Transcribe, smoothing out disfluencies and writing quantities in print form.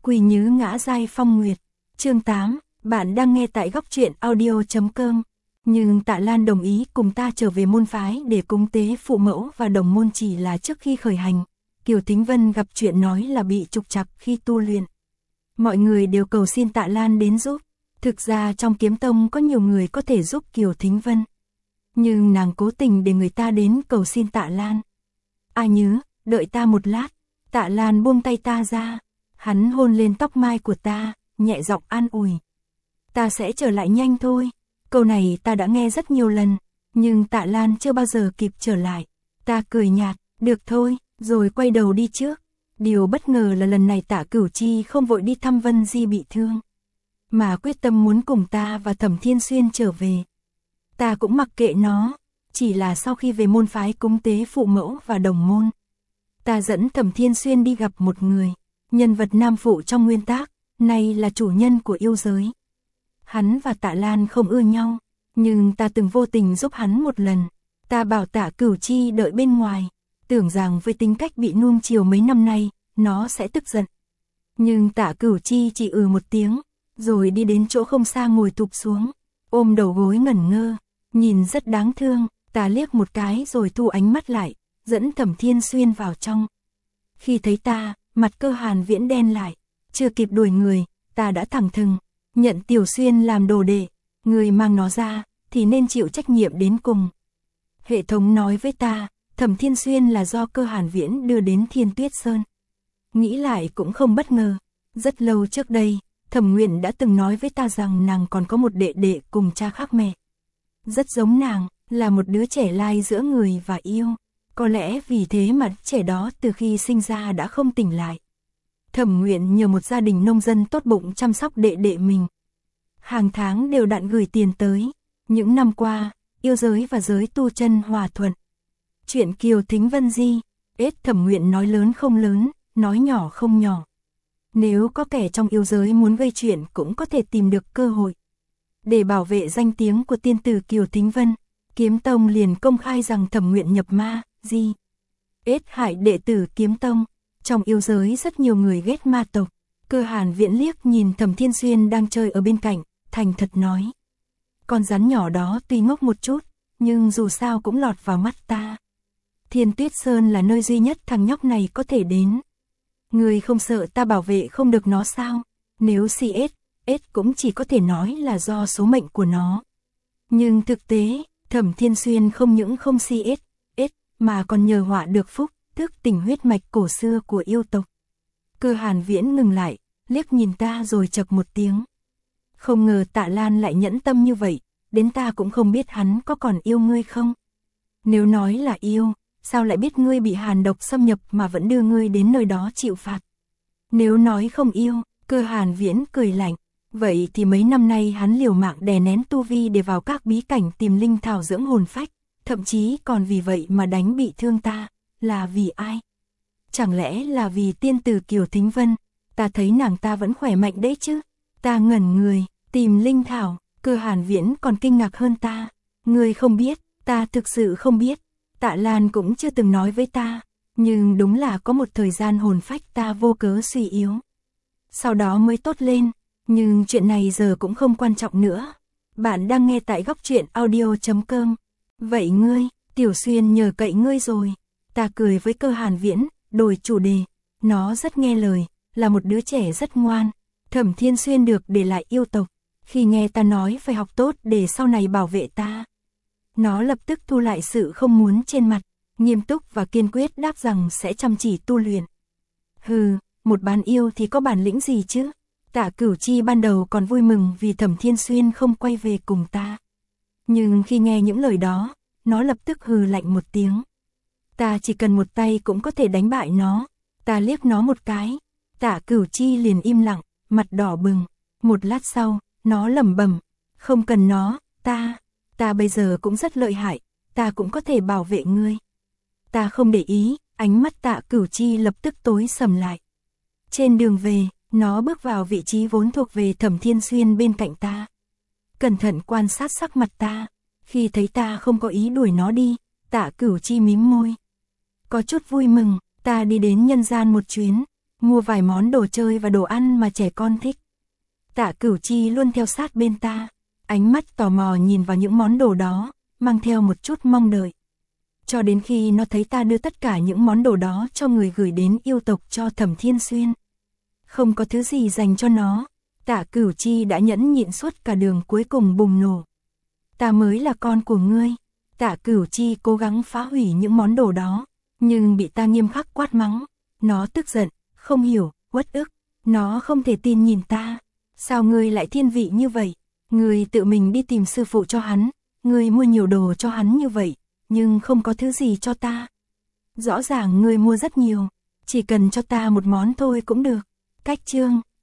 Quỳ Nhứ Ngã Giai Phong Nguyệt. Chương 8, bạn đang nghe tại góc truyện audio.com. Nhưng Tạ Lan đồng ý cùng ta trở về môn phái để cúng tế phụ mẫu và đồng môn chỉ là trước khi khởi hành. Kiều Thính Vân gặp chuyện nói là bị trục trặc khi tu luyện. Mọi người đều cầu xin Tạ Lan đến giúp. Thực ra trong kiếm tông có nhiều người có thể giúp Kiều Thính Vân. Nhưng nàng cố tình để người ta đến cầu xin Tạ Lan. Ai nhớ, đợi ta một lát. Tạ Lan buông tay ta ra. Hắn hôn lên tóc mai của ta, nhẹ giọng an ủi. Ta sẽ trở lại nhanh thôi. Câu này ta đã nghe rất nhiều lần, nhưng Tạ Lan chưa bao giờ kịp trở lại. Ta cười nhạt, được thôi, rồi quay đầu đi trước. Điều bất ngờ là lần này Tạ Cửu Chi không vội đi thăm Vân Di bị thương, mà quyết tâm muốn cùng ta và Thẩm Thiên Xuyên trở về. Ta cũng mặc kệ nó, chỉ là sau khi về môn phái cúng tế phụ mẫu và đồng môn, ta dẫn Thẩm Thiên Xuyên đi gặp một người, nhân vật nam phụ trong nguyên tác, nay là chủ nhân của yêu giới. Hắn và Tạ Lan không ưa nhau, nhưng ta từng vô tình giúp hắn một lần. Ta bảo Tạ Cửu Chi đợi bên ngoài, tưởng rằng với tính cách bị nuông chiều mấy năm nay, nó sẽ tức giận. Nhưng Tạ Cửu Chi chỉ một tiếng, rồi đi đến chỗ không xa ngồi thụp xuống, ôm đầu gối ngẩn ngơ, nhìn rất đáng thương. Ta liếc một cái rồi thu ánh mắt lại, dẫn Thẩm Thiên Xuyên vào trong. Khi thấy ta, mặt Cơ Hàn Viễn đen lại, chưa kịp đuổi người, ta đã thẳng thừng nhận Tiểu Xuyên làm đồ đệ, người mang nó ra thì nên chịu trách nhiệm đến cùng. Hệ thống nói với ta, Thẩm Thiên Xuyên là do Cơ Hàn Viễn đưa đến Thiên Tuyết Sơn. Nghĩ lại cũng không bất ngờ, rất lâu trước đây, Thẩm Nguyện đã từng nói với ta rằng nàng còn có một đệ đệ cùng cha khác mẹ. Rất giống nàng, là một đứa trẻ lai giữa người và yêu. Có lẽ vì thế mà trẻ đó từ khi sinh ra đã không tỉnh lại. Thẩm Nguyện nhờ một gia đình nông dân tốt bụng chăm sóc đệ đệ mình. Hàng tháng đều đặn gửi tiền tới. Những năm qua, yêu giới và giới tu chân hòa thuận. Chuyện Kiều Thính Vân Di, Thẩm Nguyện nói lớn không lớn, nói nhỏ không nhỏ. Nếu có kẻ trong yêu giới muốn gây chuyện cũng có thể tìm được cơ hội. Để bảo vệ danh tiếng của tiên tử Kiều Thính Vân, Kiếm Tông liền công khai rằng Thẩm Nguyện nhập ma, hại đệ tử Kiếm Tông. Trong yêu giới rất nhiều người ghét ma tộc. Cơ Hàn Viễn liếc nhìn Thẩm Thiên Xuyên đang chơi ở bên cạnh, thành thật nói. Con rắn nhỏ đó tuy ngốc một chút, nhưng dù sao cũng lọt vào mắt ta. Thiên Tuyết Sơn là nơi duy nhất thằng nhóc này có thể đến. Người không sợ ta bảo vệ không được nó sao? Nếu cũng chỉ có thể nói là do số mệnh của nó. Nhưng thực tế, Thẩm Thiên Xuyên không những không mà còn nhờ họa được phúc, thức tỉnh huyết mạch cổ xưa của yêu tộc. Cơ Hàn Viễn ngừng lại, liếc nhìn ta rồi chậc một tiếng. Không ngờ Tạ Lan lại nhẫn tâm như vậy, đến ta cũng không biết hắn có còn yêu ngươi không. Nếu nói là yêu, sao lại biết ngươi bị hàn độc xâm nhập mà vẫn đưa ngươi đến nơi đó chịu phạt. Nếu nói không yêu, Cơ Hàn Viễn cười lạnh, vậy thì mấy năm nay hắn liều mạng đè nén tu vi để vào các bí cảnh tìm linh thảo dưỡng hồn phách, thậm chí còn vì vậy mà đánh bị thương ta, là vì ai? Chẳng lẽ là vì tiên tử Kiều Thính Vân? Ta thấy nàng ta vẫn khỏe mạnh đấy chứ. Ta ngẩn người, tìm linh thảo. Cơ Hàn Viễn còn kinh ngạc hơn ta. Ngươi không biết, ta thực sự không biết. Tạ Lan cũng chưa từng nói với ta. Nhưng đúng là có một thời gian hồn phách ta vô cớ suy yếu, sau đó mới tốt lên. Nhưng chuyện này giờ cũng không quan trọng nữa. Bạn đang nghe tại góc truyện audio.com. Vậy ngươi, Tiểu Xuyên nhờ cậy ngươi rồi. Ta cười với Cơ Hàn Viễn, đổi chủ đề. Nó rất nghe lời, là một đứa trẻ rất ngoan. Thẩm Thiên Xuyên được để lại yêu tộc. Khi nghe ta nói phải học tốt để sau này bảo vệ ta, nó lập tức thu lại sự không muốn trên mặt, nghiêm túc và kiên quyết đáp rằng sẽ chăm chỉ tu luyện. Hừ, một bán yêu thì có bản lĩnh gì chứ? Tạ Cửu Chi ban đầu còn vui mừng vì Thẩm Thiên Xuyên không quay về cùng ta. Nhưng khi nghe những lời đó, nó lập tức hừ lạnh một tiếng. Ta chỉ cần một tay cũng có thể đánh bại nó. Ta liếc nó một cái. Tạ Cửu Chi liền im lặng, mặt đỏ bừng. Một lát sau, nó lẩm bẩm, không cần nó, ta bây giờ cũng rất lợi hại, ta cũng có thể bảo vệ ngươi. Ta không để ý, ánh mắt Tạ Cửu Chi lập tức tối sầm lại. Trên đường về, nó bước vào vị trí vốn thuộc về Thẩm Thiên Xuyên bên cạnh ta. Cẩn thận quan sát sắc mặt ta. Khi thấy ta không có ý đuổi nó đi, Tạ Cửu Chi mím môi. Có chút vui mừng, ta đi đến nhân gian một chuyến. mua vài món đồ chơi và đồ ăn mà trẻ con thích. Tạ Cửu Chi luôn theo sát bên ta, ánh mắt tò mò nhìn vào những món đồ đó, mang theo một chút mong đợi. Cho đến khi nó thấy ta đưa tất cả những món đồ đó cho người gửi đến yêu tộc cho Thẩm Thiên Xuyên. Không có thứ gì dành cho nó, Tạ Cửu Chi đã nhẫn nhịn suốt cả đường, cuối cùng bùng nổ. Ta mới là con của ngươi. Tạ Cửu Chi cố gắng phá hủy những món đồ đó, nhưng bị ta nghiêm khắc quát mắng. Nó tức giận, không hiểu, uất ức. Nó không thể tin nhìn ta. Sao ngươi lại thiên vị như vậy? Ngươi tự mình đi tìm sư phụ cho hắn, ngươi mua nhiều đồ cho hắn như vậy, nhưng không có thứ gì cho ta. Rõ ràng ngươi mua rất nhiều, chỉ cần cho ta một món thôi cũng được. Cách chương